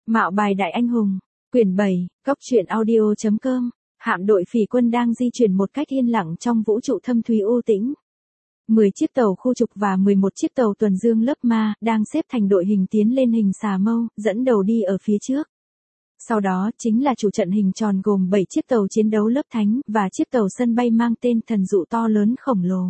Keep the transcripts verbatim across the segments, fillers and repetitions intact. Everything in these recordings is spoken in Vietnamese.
Mạo bài đại anh hùng, quyển bảy, góc truyện audio chấm com, hạm đội phỉ quân đang di chuyển một cách yên lặng trong vũ trụ thâm thúy u tĩnh. mười chiếc tàu khu trục và mười một chiếc tàu tuần dương lớp ma đang xếp thành đội hình tiến lên hình xà mâu, dẫn đầu đi ở phía trước. Sau đó chính là chủ trận hình tròn gồm bảy chiếc tàu chiến đấu lớp thánh và chiếc tàu sân bay mang tên thần dụ to lớn khổng lồ.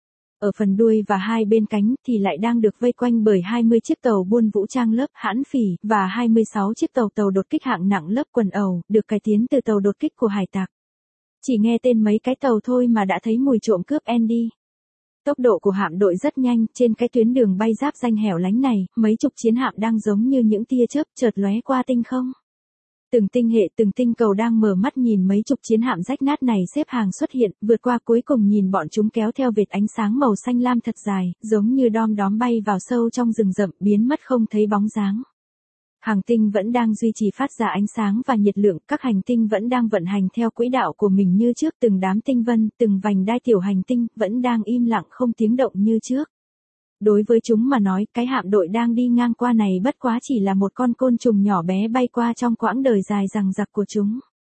Ở phần đuôi và hai bên cánh thì lại đang được vây quanh bởi hai mươi chiếc tàu buôn vũ trang lớp hãn phỉ và hai mươi sáu chiếc tàu tàu đột kích hạng nặng lớp quần ẩu, được cải tiến từ tàu đột kích của hải tặc. Chỉ nghe tên mấy cái tàu thôi mà đã thấy mùi trộm cướp Andy. Tốc độ của hạm đội rất nhanh, trên cái tuyến đường bay giáp danh hẻo lánh này, mấy chục chiến hạm đang giống như những tia chớp chợt lóe qua tinh không. Từng tinh hệ từng tinh cầu đang mở mắt nhìn mấy chục chiến hạm rách nát này xếp hàng xuất hiện, vượt qua cuối cùng nhìn bọn chúng kéo theo vệt ánh sáng màu xanh lam thật dài, giống như đom đóm bay vào sâu trong rừng rậm, biến mất không thấy bóng dáng. Hành tinh vẫn đang duy trì phát ra ánh sáng và nhiệt lượng, các hành tinh vẫn đang vận hành theo quỹ đạo của mình như trước, từng đám tinh vân, từng vành đai tiểu hành tinh vẫn đang im lặng không tiếng động như trước. Đối với chúng mà nói, cái hạm đội đang đi ngang qua này bất quá chỉ là một con côn trùng nhỏ bé bay qua trong quãng đời dài dằng dặc của chúng.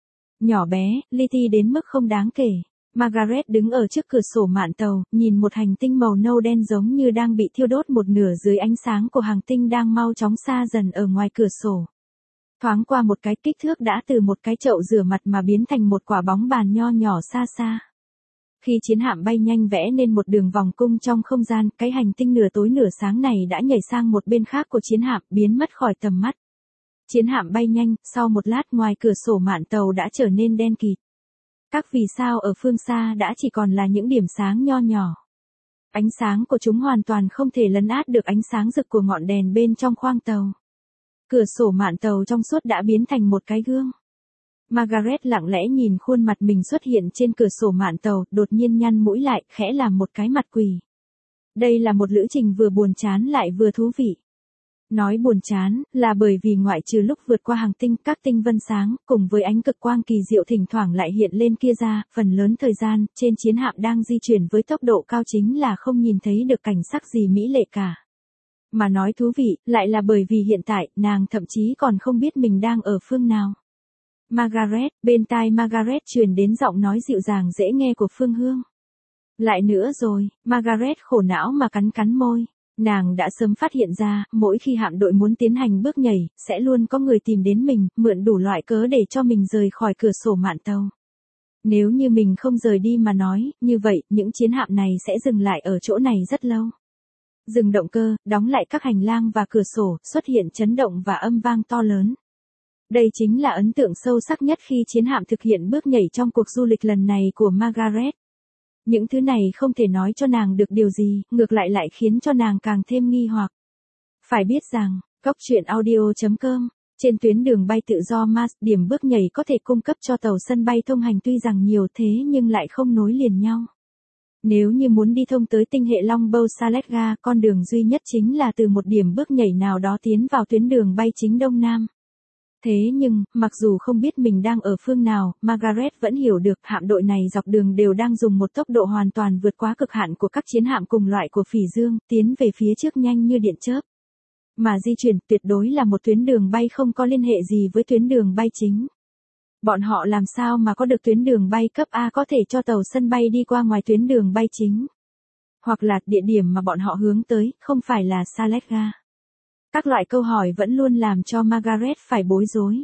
Nhỏ bé, li ti đến mức không đáng kể. Margaret đứng ở trước cửa sổ mạn tàu, nhìn một hành tinh màu nâu đen giống như đang bị thiêu đốt một nửa dưới ánh sáng của hành tinh đang mau chóng xa dần ở ngoài cửa sổ. Thoáng qua một cái, kích thước đã từ một cái chậu rửa mặt mà biến thành một quả bóng bàn nho nhỏ xa xa. Khi chiến hạm bay nhanh vẽ nên một đường vòng cung trong không gian, cái hành tinh nửa tối nửa sáng này đã nhảy sang một bên khác của chiến hạm, biến mất khỏi tầm mắt. Chiến hạm bay nhanh, sau một lát ngoài cửa sổ mạn tàu đã trở nên đen kịt. Các vì sao ở phương xa đã chỉ còn là những điểm sáng nho nhỏ. Ánh sáng của chúng hoàn toàn không thể lấn át được ánh sáng rực của ngọn đèn bên trong khoang tàu. Cửa sổ mạn tàu trong suốt đã biến thành một cái gương. Margaret lặng lẽ nhìn khuôn mặt mình xuất hiện trên cửa sổ mạn tàu, đột nhiên nhăn mũi lại, khẽ làm một cái mặt quỷ. Đây là một lữ trình vừa buồn chán lại vừa thú vị. Nói buồn chán, là bởi vì ngoại trừ lúc vượt qua hành tinh, các tinh vân sáng, cùng với ánh cực quang kỳ diệu thỉnh thoảng lại hiện lên kia ra, phần lớn thời gian, trên chiến hạm đang di chuyển với tốc độ cao chính là không nhìn thấy được cảnh sắc gì mỹ lệ cả. Mà nói thú vị, lại là bởi vì hiện tại, nàng thậm chí còn không biết mình đang ở phương nào. Margaret, bên tai Margaret truyền đến giọng nói dịu dàng dễ nghe của Phương Hương. Lại nữa rồi, Margaret khổ não mà cắn cắn môi. Nàng đã sớm phát hiện ra, mỗi khi hạm đội muốn tiến hành bước nhảy, sẽ luôn có người tìm đến mình, mượn đủ loại cớ để cho mình rời khỏi cửa sổ mạn tàu. Nếu như mình không rời đi mà nói, như vậy, những chiến hạm này sẽ dừng lại ở chỗ này rất lâu. Dừng động cơ, đóng lại các hành lang và cửa sổ, xuất hiện chấn động và âm vang to lớn. Đây chính là ấn tượng sâu sắc nhất khi chiến hạm thực hiện bước nhảy trong cuộc du lịch lần này của Margaret. Những thứ này không thể nói cho nàng được điều gì, ngược lại lại khiến cho nàng càng thêm nghi hoặc. Phải biết rằng, góc truyện audio chấm com, trên tuyến đường bay tự do Mars, điểm bước nhảy có thể cung cấp cho tàu sân bay thông hành tuy rằng nhiều thế nhưng lại không nối liền nhau. Nếu như muốn đi thông tới tinh hệ Longbow Saletga, con đường duy nhất chính là từ một điểm bước nhảy nào đó tiến vào tuyến đường bay chính Đông Nam. Thế nhưng, mặc dù không biết mình đang ở phương nào, Margaret vẫn hiểu được hạm đội này dọc đường đều đang dùng một tốc độ hoàn toàn vượt quá cực hạn của các chiến hạm cùng loại của Phỉ Dương, tiến về phía trước nhanh như điện chớp. Mà di chuyển tuyệt đối là một tuyến đường bay không có liên hệ gì với tuyến đường bay chính. Bọn họ làm sao mà có được tuyến đường bay cấp A có thể cho tàu sân bay đi qua ngoài tuyến đường bay chính? Hoặc là địa điểm mà bọn họ hướng tới, không phải là Saletga. Các loại câu hỏi vẫn luôn làm cho Margaret phải bối rối.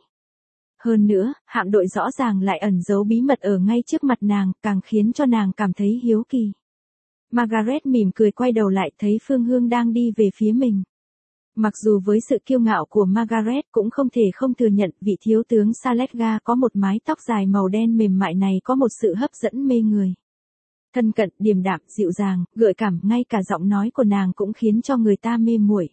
Hơn nữa, hạm đội rõ ràng lại ẩn giấu bí mật ở ngay trước mặt nàng, càng khiến cho nàng cảm thấy hiếu kỳ. Margaret mỉm cười quay đầu lại thấy Phương Hương đang đi về phía mình. Mặc dù với sự kiêu ngạo của Margaret cũng không thể không thừa nhận vị thiếu tướng Saletga có một mái tóc dài màu đen mềm mại này có một sự hấp dẫn mê người. Thân cận, điềm đạm, dịu dàng, gợi cảm, ngay cả giọng nói của nàng cũng khiến cho người ta mê muội.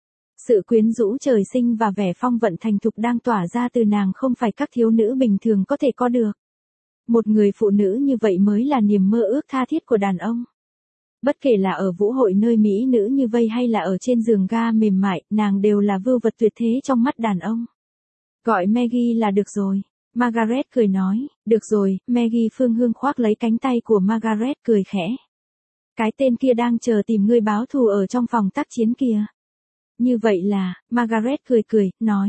Sự quyến rũ trời sinh và vẻ phong vận thành thục đang tỏa ra từ nàng không phải các thiếu nữ bình thường có thể có được. Một người phụ nữ như vậy mới là niềm mơ ước tha thiết của đàn ông. Bất kể là ở vũ hội nơi mỹ nữ như vây hay là ở trên giường ga mềm mại, nàng đều là vưu vật tuyệt thế trong mắt đàn ông. Gọi Maggie là được rồi. Margaret cười nói, được rồi, Maggie. Phương Hương khoác lấy cánh tay của Margaret cười khẽ. Cái tên kia đang chờ tìm ngươi báo thù ở trong phòng tác chiến kìa. Như vậy là, Margaret cười cười, nói,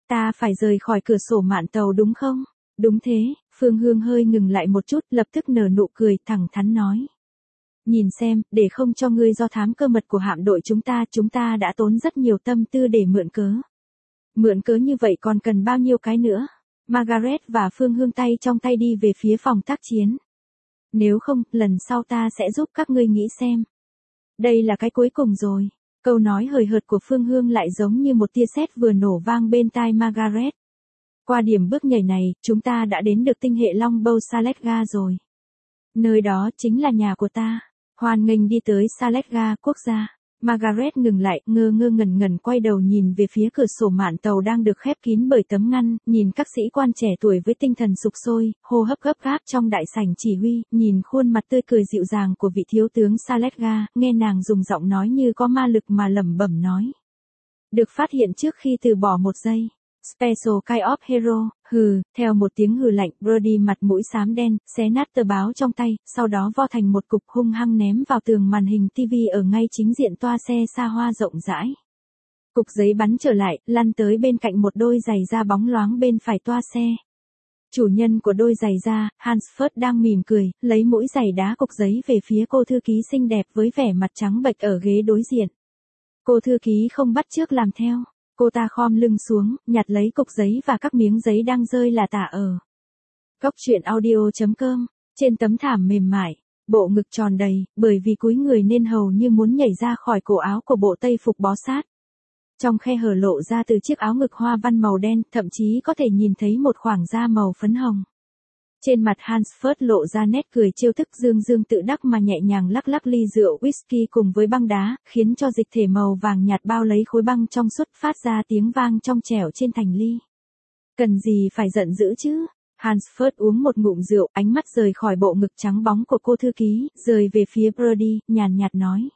Ta phải rời khỏi cửa sổ mạn tàu đúng không? Đúng thế, Phương Hương hơi ngừng lại một chút, lập tức nở nụ cười, thẳng thắn nói. Nhìn xem, để không cho ngươi do thám cơ mật của hạm đội chúng ta, chúng ta đã tốn rất nhiều tâm tư để mượn cớ. Mượn cớ như vậy còn cần bao nhiêu cái nữa? Margaret và Phương Hương tay trong tay đi về phía phòng tác chiến. Nếu không, lần sau ta sẽ giúp các ngươi nghĩ xem. Đây là cái cuối cùng rồi. Câu nói hời hợt của Phương Hương lại giống như một tia sét vừa nổ vang bên tai Margaret. Qua điểm bước nhảy này, chúng ta đã đến được tinh hệ Longbow Saletga rồi. Nơi đó chính là nhà của ta. Hoan nghênh đi tới Saletga quốc gia. Margaret ngừng lại, ngơ ngơ ngẩn ngẩn quay đầu nhìn về phía cửa sổ mạn tàu đang được khép kín bởi tấm ngăn, nhìn các sĩ quan trẻ tuổi với tinh thần sục sôi, hô hấp gấp gáp trong đại sảnh chỉ huy, nhìn khuôn mặt tươi cười dịu dàng của vị thiếu tướng Saletga, nghe nàng dùng giọng nói như có ma lực mà lẩm bẩm nói. Được phát hiện trước khi từ bỏ một giây. Special kind of hero, hừ, theo một tiếng hừ lạnh, Brody mặt mũi xám đen, xé nát tờ báo trong tay, sau đó vo thành một cục hung hăng ném vào tường màn hình ti vi ở ngay chính diện toa xe xa hoa rộng rãi. Cục giấy bắn trở lại, lăn tới bên cạnh một đôi giày da bóng loáng bên phải toa xe. Chủ nhân của đôi giày da, Hansford đang mỉm cười, lấy mũi giày đá cục giấy về phía cô thư ký xinh đẹp với vẻ mặt trắng bệch ở ghế đối diện. Cô thư ký không bắt chước làm theo. Cô ta khom lưng xuống, nhặt lấy cục giấy và các miếng giấy đang rơi là tả ở. Góc truyện audio chấm com, trên tấm thảm mềm mại, bộ ngực tròn đầy, bởi vì cúi người nên hầu như muốn nhảy ra khỏi cổ áo của bộ tây phục bó sát. Trong khe hở lộ ra từ chiếc áo ngực hoa văn màu đen, thậm chí có thể nhìn thấy một khoảng da màu phấn hồng. Trên mặt Hansford lộ ra nét cười trêu thức dương dương tự đắc mà nhẹ nhàng lắc lắc ly rượu whisky cùng với băng đá, khiến cho dịch thể màu vàng nhạt bao lấy khối băng trong suốt phát ra tiếng vang trong trẻo trên thành ly. Cần gì phải giận dữ chứ? Hansford uống một ngụm rượu, ánh mắt rời khỏi bộ ngực trắng bóng của cô thư ký, rời về phía Brody, nhàn nhạt nói.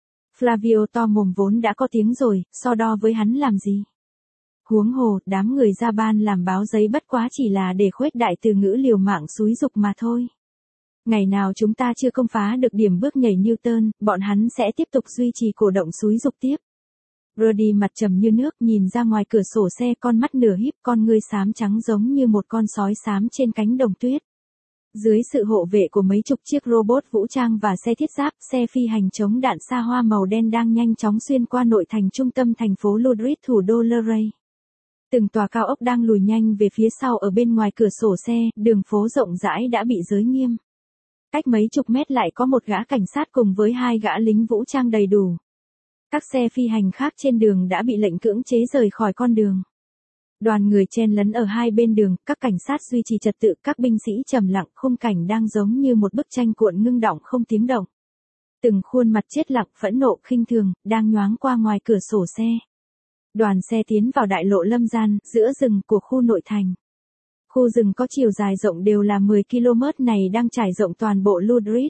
Flavio to mồm vốn đã có tiếng rồi, so đo với hắn làm gì? Huống hồ, đám người ra ban làm báo giấy bất quá chỉ là để khuếch đại từ ngữ liều mạng xúi dục mà thôi. Ngày nào chúng ta chưa công phá được điểm bước nhảy Newton, bọn hắn sẽ tiếp tục duy trì cổ động xúi dục tiếp. Brody mặt trầm như nước nhìn ra ngoài cửa sổ xe, con mắt nửa híp, con ngươi xám trắng giống như một con sói xám trên cánh đồng tuyết. Dưới sự hộ vệ của mấy chục chiếc robot vũ trang và xe thiết giáp, xe phi hành chống đạn xa hoa màu đen đang nhanh chóng xuyên qua nội thành trung tâm thành phố Ludrid, thủ đô Luray. Từng tòa cao ốc đang lùi nhanh về phía sau ở bên ngoài cửa sổ xe, đường phố rộng rãi đã bị giới nghiêm. Cách mấy chục mét lại có một gã cảnh sát cùng với hai gã lính vũ trang đầy đủ. Các xe phi hành khác trên đường đã bị lệnh cưỡng chế rời khỏi con đường. Đoàn người chen lấn ở hai bên đường, các cảnh sát duy trì trật tự, các binh sĩ trầm lặng, khung cảnh đang giống như một bức tranh cuộn ngưng đọng không tiếng động. Từng khuôn mặt chết lặng, phẫn nộ, khinh thường, đang nhoáng qua ngoài cửa sổ xe. Đoàn xe tiến vào đại lộ Lâm Gian, giữa rừng của khu nội thành. Khu rừng có chiều dài rộng đều là mười ki lô mét này đang trải rộng toàn bộ Ludrid.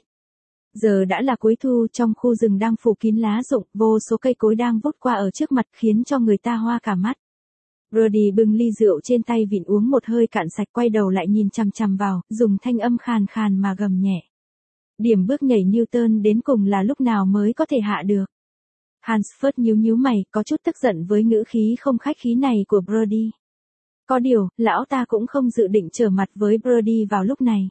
Giờ đã là cuối thu, trong khu rừng đang phủ kín lá rụng, vô số cây cối đang vút qua ở trước mặt khiến cho người ta hoa cả mắt. Brody bưng ly rượu trên tay vịn uống một hơi cạn sạch, quay đầu lại nhìn chằm chằm vào, dùng thanh âm khàn khàn mà gầm nhẹ. Điểm bước nhảy Newton đến cùng là lúc nào mới có thể hạ được? Hansford nhíu nhíu mày, có chút tức giận với ngữ khí không khách khí này của Brody. Có điều, lão ta cũng không dự định trở mặt với Brody vào lúc này.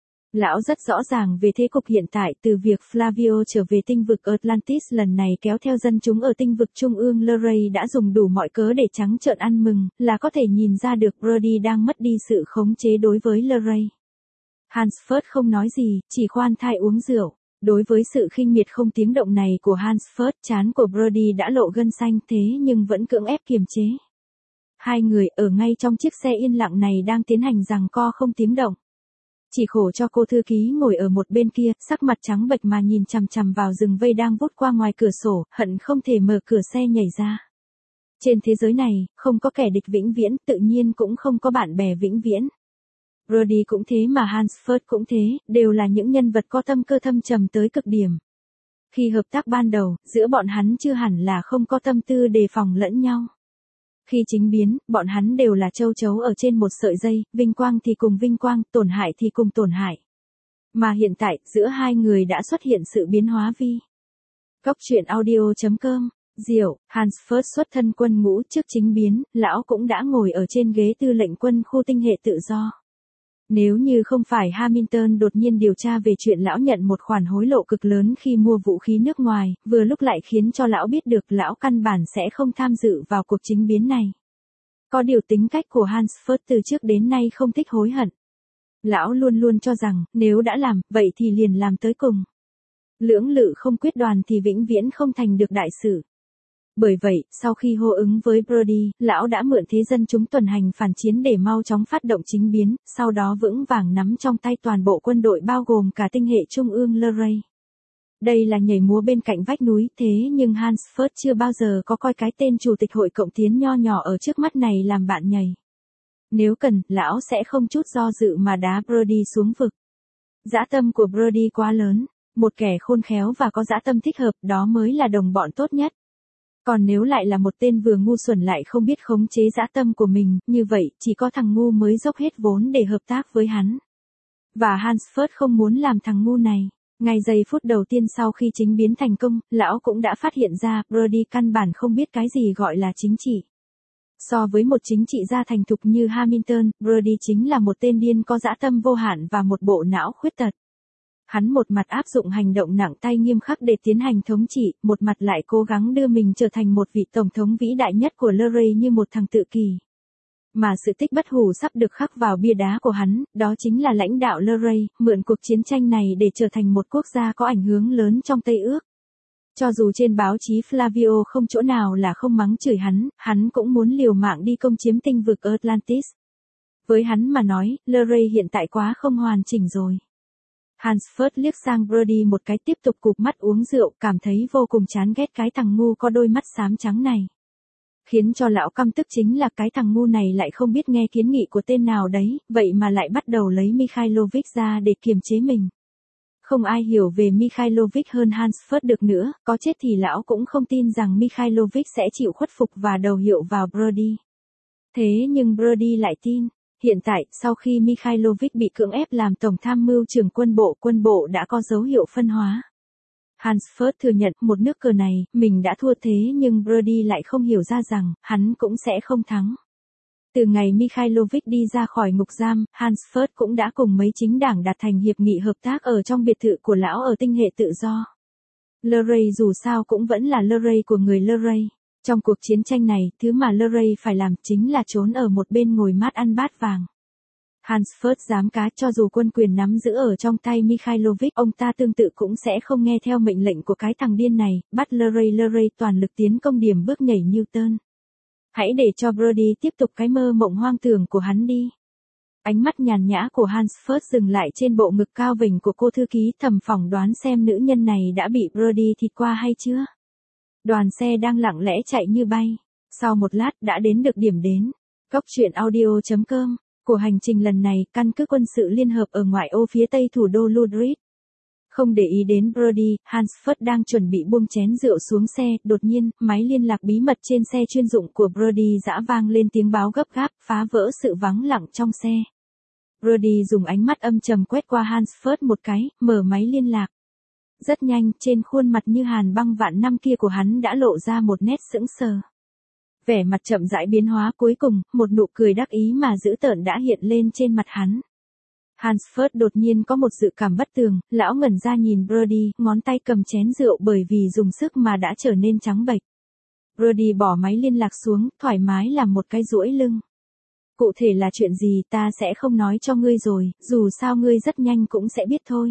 Lão rất rõ ràng về thế cục hiện tại, từ việc Flavio trở về tinh vực Atlantis lần này kéo theo dân chúng ở tinh vực trung ương Luray đã dùng đủ mọi cớ để trắng trợn ăn mừng, là có thể nhìn ra được Brody đang mất đi sự khống chế đối với Luray. Hansford không nói gì, chỉ khoan thai uống rượu. Đối với sự khinh miệt không tiếng động này của Hansford, trán của Brody đã lộ gân xanh, thế nhưng vẫn cưỡng ép kiềm chế. Hai người ở ngay trong chiếc xe yên lặng này đang tiến hành giằng co không tiếng động. Chỉ khổ cho cô thư ký ngồi ở một bên kia, sắc mặt trắng bệch mà nhìn chằm chằm vào rừng vây đang vút qua ngoài cửa sổ, hận không thể mở cửa xe nhảy ra. Trên thế giới này, không có kẻ địch vĩnh viễn, tự nhiên cũng không có bạn bè vĩnh viễn. Brody cũng thế mà Hansford cũng thế, đều là những nhân vật có tâm cơ thâm trầm tới cực điểm. Khi hợp tác ban đầu, giữa bọn hắn chưa hẳn là không có tâm tư đề phòng lẫn nhau. Khi chính biến, bọn hắn đều là châu chấu ở trên một sợi dây, vinh quang thì cùng vinh quang, tổn hại thì cùng tổn hại. Mà hiện tại, giữa hai người đã xuất hiện sự biến hóa vi. Góc truyện audio chấm com Diệu, Hansford xuất thân quân ngũ trước chính biến, lão cũng đã ngồi ở trên ghế tư lệnh quân khu tinh hệ tự do. Nếu như không phải Hamilton đột nhiên điều tra về chuyện lão nhận một khoản hối lộ cực lớn khi mua vũ khí nước ngoài, vừa lúc lại khiến cho lão biết được lão căn bản sẽ không tham dự vào cuộc chính biến này. Có điều tính cách của Hansford từ trước đến nay không thích hối hận. Lão luôn luôn cho rằng, nếu đã làm, vậy thì liền làm tới cùng. Lưỡng lự không quyết đoán thì vĩnh viễn không thành được đại sự. Bởi vậy, sau khi hô ứng với Brody, lão đã mượn thế dân chúng tuần hành phản chiến để mau chóng phát động chính biến, sau đó vững vàng nắm trong tay toàn bộ quân đội bao gồm cả tinh hệ trung ương Luray. Đây là nhảy múa bên cạnh vách núi, thế nhưng Hansford chưa bao giờ có coi cái tên chủ tịch hội cộng tiến nho nhỏ ở trước mắt này làm bạn nhảy. Nếu cần, lão sẽ không chút do dự mà đá Brody xuống vực. Dã tâm của Brody quá lớn, một kẻ khôn khéo và có dã tâm thích hợp, đó mới là đồng bọn tốt nhất. Còn nếu lại là một tên vừa ngu xuẩn lại không biết khống chế dã tâm của mình, như vậy, chỉ có thằng ngu mới dốc hết vốn để hợp tác với hắn. Và Hansford không muốn làm thằng ngu này. Ngay giây phút đầu tiên sau khi chính biến thành công, lão cũng đã phát hiện ra, Brody căn bản không biết cái gì gọi là chính trị. So với một chính trị gia thành thục như Hamilton, Brody chính là một tên điên có dã tâm vô hạn và một bộ não khuyết tật. Hắn một mặt áp dụng hành động nặng tay nghiêm khắc để tiến hành thống trị, một mặt lại cố gắng đưa mình trở thành một vị tổng thống vĩ đại nhất của Luray như một thằng tự kỷ. Mà sự tích bất hủ sắp được khắc vào bia đá của hắn, đó chính là lãnh đạo Luray, mượn cuộc chiến tranh này để trở thành một quốc gia có ảnh hưởng lớn trong Tây Ước. Cho dù trên báo chí Flavio không chỗ nào là không mắng chửi hắn, hắn cũng muốn liều mạng đi công chiếm tinh vực Atlantis. Với hắn mà nói, Luray hiện tại quá không hoàn chỉnh rồi. Hansford liếc sang Brody một cái tiếp tục cụp mắt uống rượu, cảm thấy vô cùng chán ghét cái thằng ngu có đôi mắt xám trắng này. Khiến cho lão căm tức chính là cái thằng ngu này lại không biết nghe kiến nghị của tên nào đấy, vậy mà lại bắt đầu lấy Mikhailovich ra để kiềm chế mình. Không ai hiểu về Mikhailovich hơn Hansford được nữa, có chết thì lão cũng không tin rằng Mikhailovich sẽ chịu khuất phục và đầu hiệu vào Brody. Thế nhưng Brody lại tin. Hiện tại, sau khi Mikhailovich bị cưỡng ép làm tổng tham mưu trưởng quân bộ, quân bộ đã có dấu hiệu phân hóa. Hansford thừa nhận một nước cờ này, mình đã thua thế nhưng Brody lại không hiểu ra rằng, hắn cũng sẽ không thắng. Từ ngày Mikhailovich đi ra khỏi ngục giam, Hansford cũng đã cùng mấy chính đảng đạt thành hiệp nghị hợp tác ở trong biệt thự của lão ở tinh hệ tự do. Luray dù sao cũng vẫn là Luray của người Luray. Trong cuộc chiến tranh này, thứ mà Luray phải làm chính là trốn ở một bên ngồi mát ăn bát vàng. Hansford dám cá cho dù quân quyền nắm giữ ở trong tay Mikhailovich, ông ta tương tự cũng sẽ không nghe theo mệnh lệnh của cái thằng điên này, bắt Luray Luray toàn lực tiến công điểm bước nhảy Newton. Hãy để cho Brody tiếp tục cái mơ mộng hoang tưởng của hắn đi. Ánh mắt nhàn nhã của Hansford dừng lại trên bộ ngực cao vểnh của cô thư ký, thầm phỏng đoán xem nữ nhân này đã bị Brody thịt qua hay chưa. Đoàn xe đang lặng lẽ chạy như bay. Sau một lát đã đến được điểm đến. Góc truyện audio chấm com. Của hành trình lần này, căn cứ quân sự liên hợp ở ngoại ô phía tây thủ đô Ludrid. Không để ý đến Brody, Hansford đang chuẩn bị buông chén rượu xuống xe, đột nhiên, máy liên lạc bí mật trên xe chuyên dụng của Brody giã vang lên tiếng báo gấp gáp, phá vỡ sự vắng lặng trong xe. Brody dùng ánh mắt âm trầm quét qua Hansford một cái, mở máy liên lạc. Rất nhanh, trên khuôn mặt như hàn băng vạn năm kia của hắn đã lộ ra một nét sững sờ. Vẻ mặt chậm rãi biến hóa, cuối cùng, một nụ cười đắc ý mà dữ tợn đã hiện lên trên mặt hắn. Hansford đột nhiên có một dự cảm bất tường, lão ngẩn ra nhìn Brody, ngón tay cầm chén rượu bởi vì dùng sức mà đã trở nên trắng bệch. Brody bỏ máy liên lạc xuống, thoải mái làm một cái duỗi lưng. Cụ thể là chuyện gì ta sẽ không nói cho ngươi rồi, dù sao ngươi rất nhanh cũng sẽ biết thôi.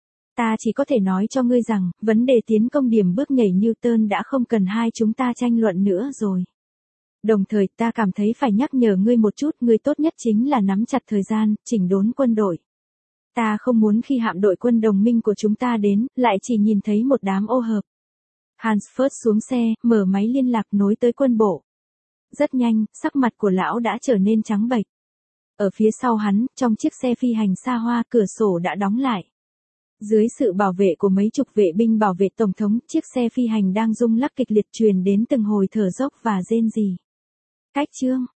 Ta chỉ có thể nói cho ngươi rằng, vấn đề tiến công điểm bước nhảy Newton đã không cần hai chúng ta tranh luận nữa rồi. Đồng thời ta cảm thấy phải nhắc nhở ngươi một chút, ngươi tốt nhất chính là nắm chặt thời gian, chỉnh đốn quân đội. Ta không muốn khi hạm đội quân đồng minh của chúng ta đến, lại chỉ nhìn thấy một đám ô hợp. Hansford xuống xe, mở máy liên lạc nối tới quân bộ. Rất nhanh, sắc mặt của lão đã trở nên trắng bệch. Ở phía sau hắn, trong chiếc xe phi hành xa hoa, cửa sổ đã đóng lại. Dưới sự bảo vệ của mấy chục vệ binh bảo vệ tổng thống, chiếc xe phi hành đang rung lắc kịch liệt truyền đến từng hồi thở dốc và rên rỉ. Cách chương